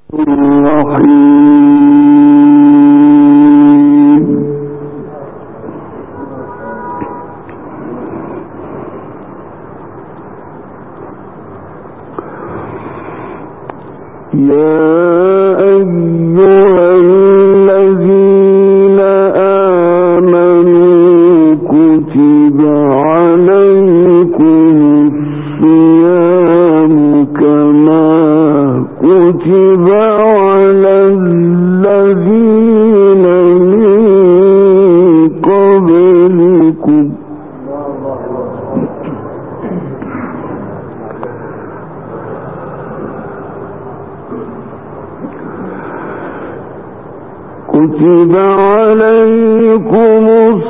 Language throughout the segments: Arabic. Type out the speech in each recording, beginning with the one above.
كتب عليكم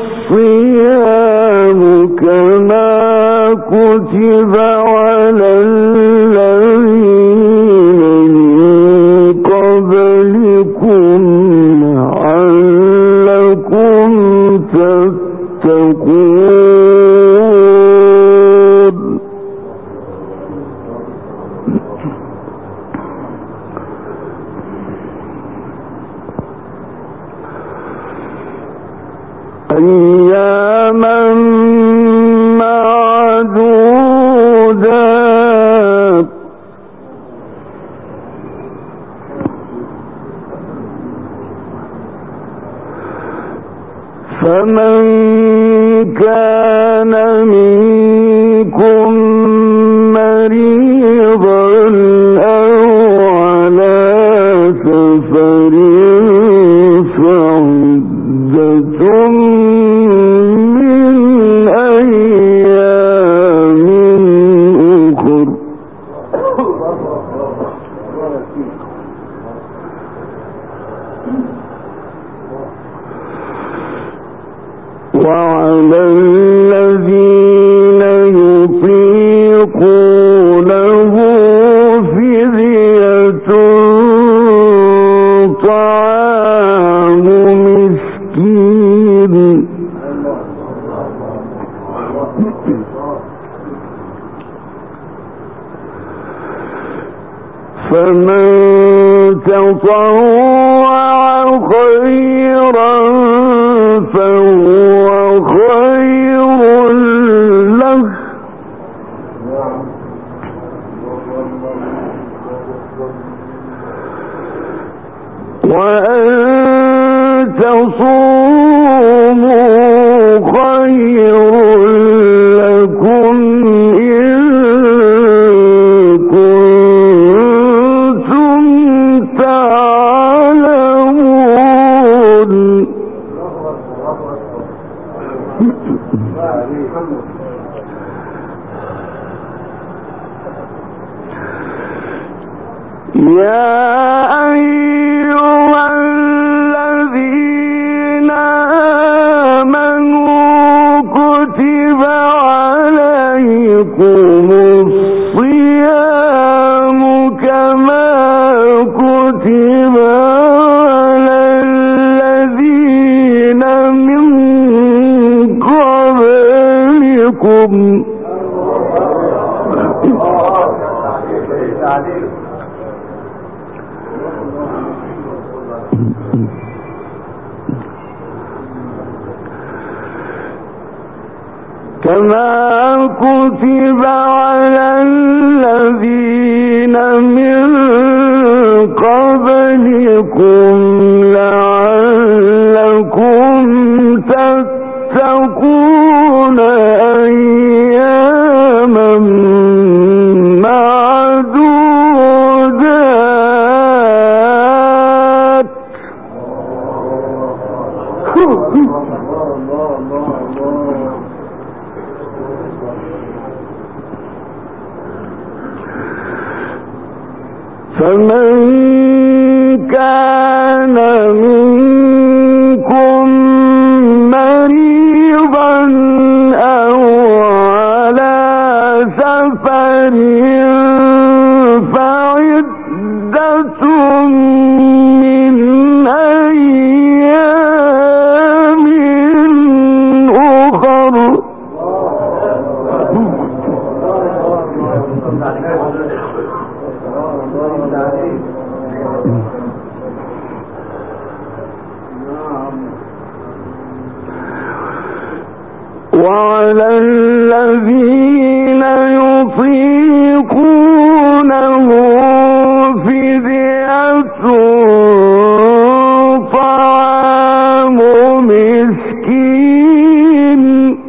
الصيام كما كتب على الذين من قبلكم لعلكم تتقون. أياما معدودات فمن كان منكم مريضا أو على سفر فعدة من أيام أخر. وعلى الذين يطيقونه فدية طعام مسكين فمن تطوع خيرا فهو خير له وأن تصوموا خير لكم إن كنتم تعلمون. يا أيها الذين آمنوا كتب عليكم الصيام كما كتب على الذين من قبلكم كما كتب على الذين من قبلكم لعلكم تتقون أياما معدودات. فمن كان منكم مريضا أو على سفر فعدة من أيام أخر. وعلى الذين يطيقونه فدية طعام مسكين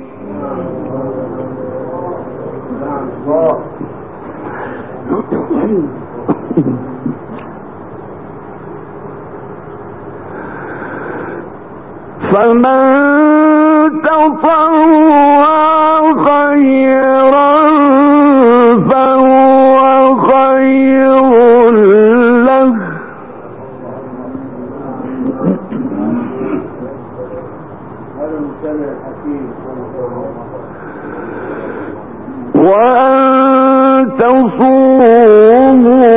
فمن تطوع خيرا فهو خير له وأن تصوموا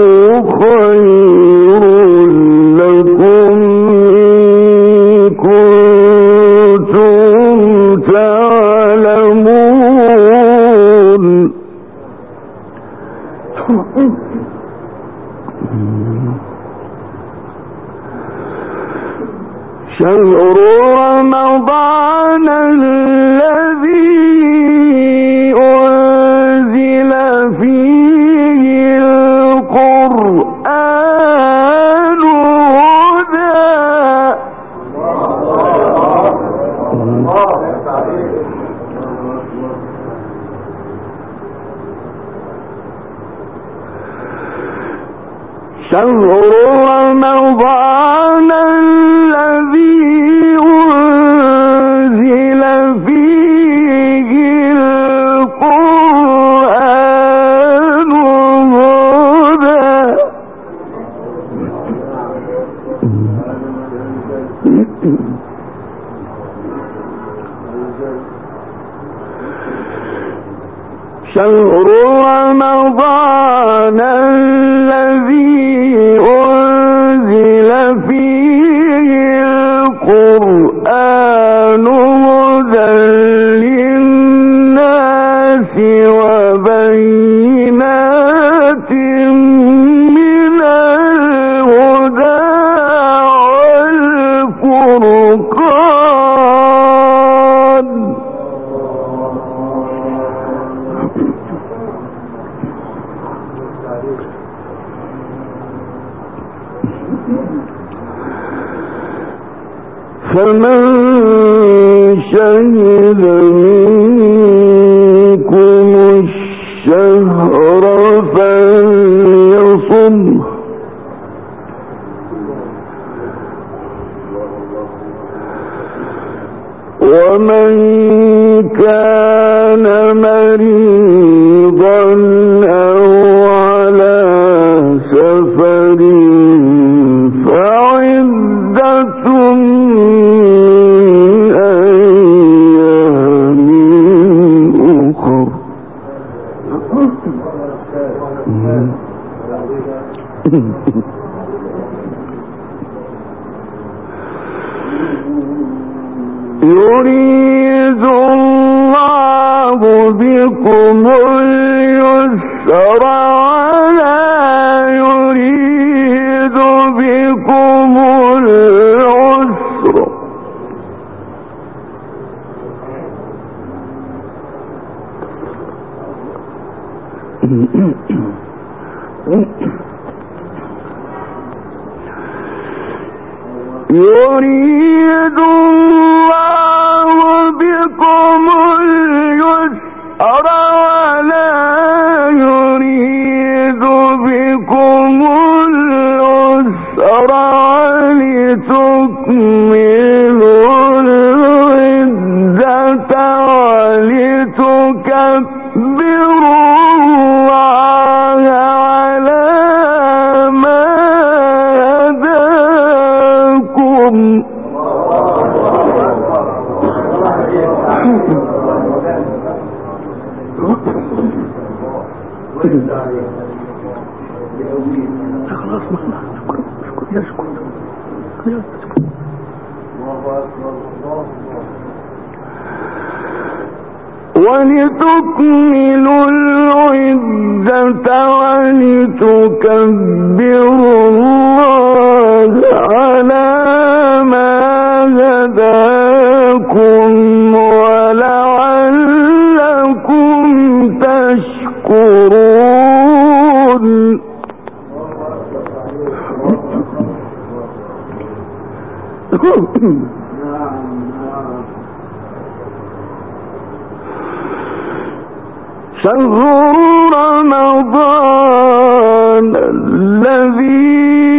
خير لكم إن كنتم تعلمون شهر رمضان الذي أنزل فيه القرآن هدى شهر رمضان الذي أنزل فيه القرآن هدى شهر رمضان الذي أنزل فيه القرآن هدى للناس وبينات من الهدى والفرقان فمن شهد منكم الشهر فليصم ومن كان مريضا أو على سفر فعدة يريد الله بكم اليسر ولا يريد بكم العسر يريد الله بكم اليسر ولا يريد بكم العسر ولتكملوا العدة ولتكبروا الله على ما هداكم خلاص يسكت ولتكملوا العدة ولتكبروا شهر رمضان الذي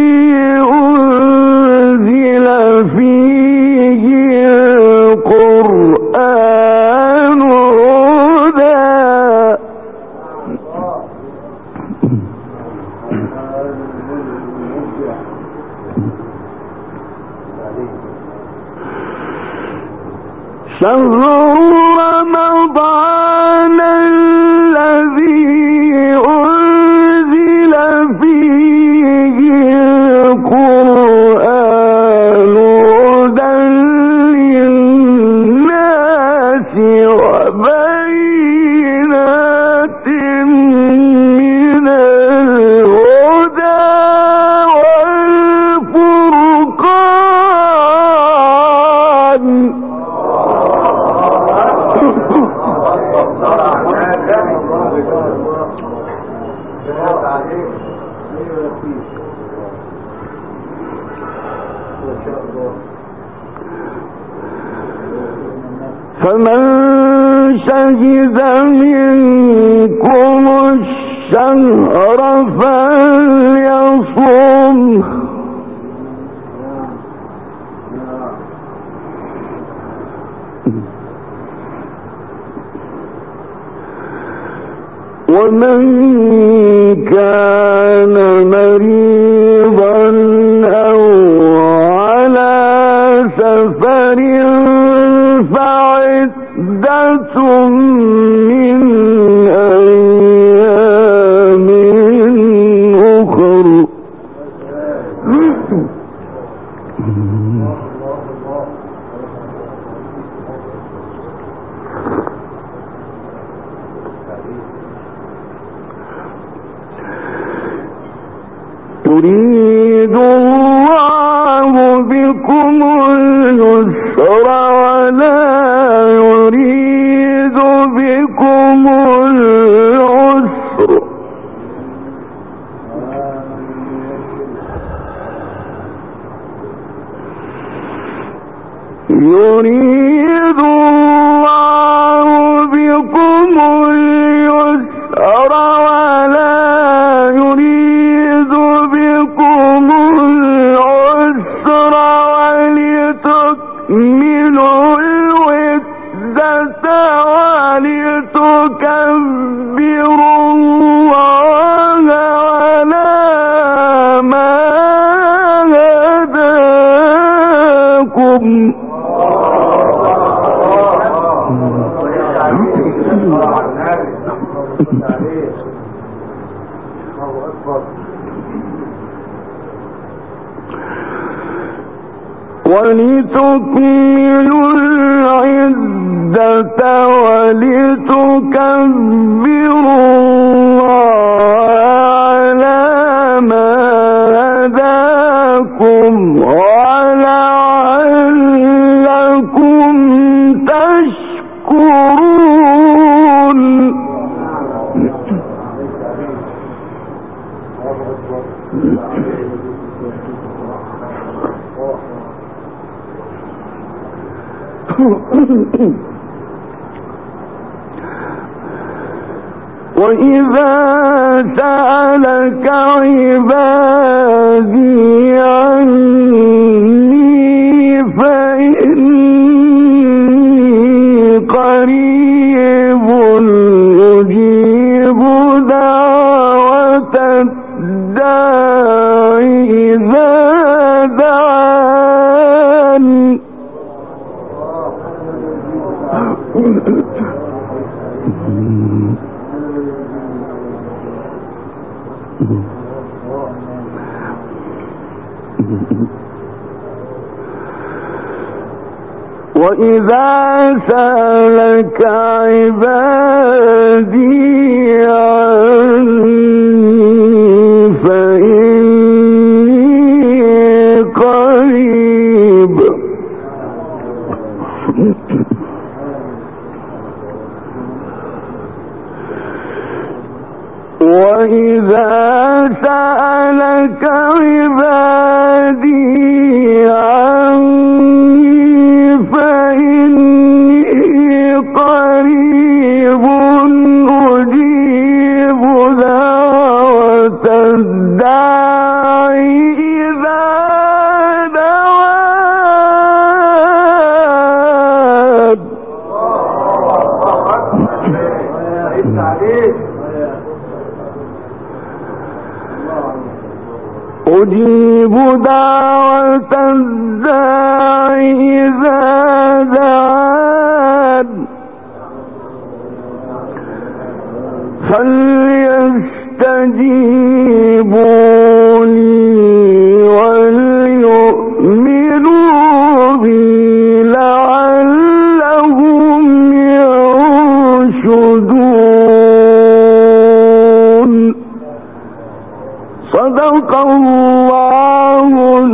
أنزل فيه القرآن هدى شهر رمضان الذي أنزل فيه القرآن هدى للناس وبينات من الهدى والفرقان فمن شهد منكم الشهر فليصم ومن كان مريضا أو على سفر فعدة من أيام أخر يريد الله بكم اليسر ولا يريد بكم العسر يريد الله بكم اليسر ولا يريد بكم العسر ولتكملوا العدة ولتكبروا الله على ما هداكم ولتكملوا العدة ولتكبروا الله على ما هداكم ولعلكم تشكرون وإذا سألك عبادي عني فإني قريب يجيب دعوة الداع إذا دعان وإذا سألك عبادي عني فإني قريب وإذا سألك عبادي عني فإني قريب أجيب دعوة الداعي إذا دعان. أجيب دعوة الداعي إذا دعان فليستجيبوا لي وليؤمنوا بي لعلهم يرشدون. صدق الله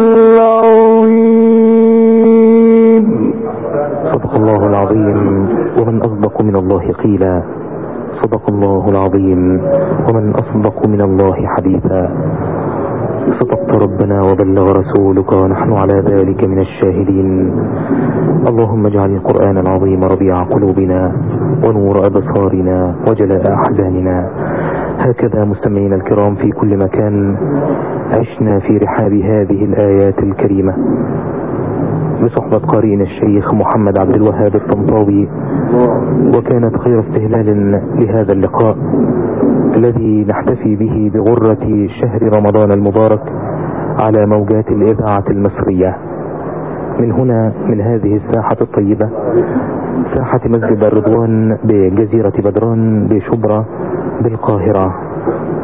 العظيم. صدق الله العظيم ومن أصدق من الله قيلا. صدق الله العظيم ومن أصدق من الله حديثا. صدقت ربنا وبلغ رسولك ونحن على ذلك من الشاهدين. اللهم اجعل القرآن العظيم ربيع قلوبنا ونور أبصارنا وجلاء أحزاننا. هكذا مستمعين الكرام في كل مكان عشنا في رحاب هذه الآيات الكريمة بصحبة قارئنا الشيخ محمد عبد الوهاب الطنطاوي، وكانت خير استهلال لهذا اللقاء الذي نحتفي به بغرة شهر رمضان المبارك على موجات الإذاعة المصرية من هنا، من هذه الساحة الطيبة، ساحة مسجد الرضوان بجزيرة بدران بشبرا بالقاهرة.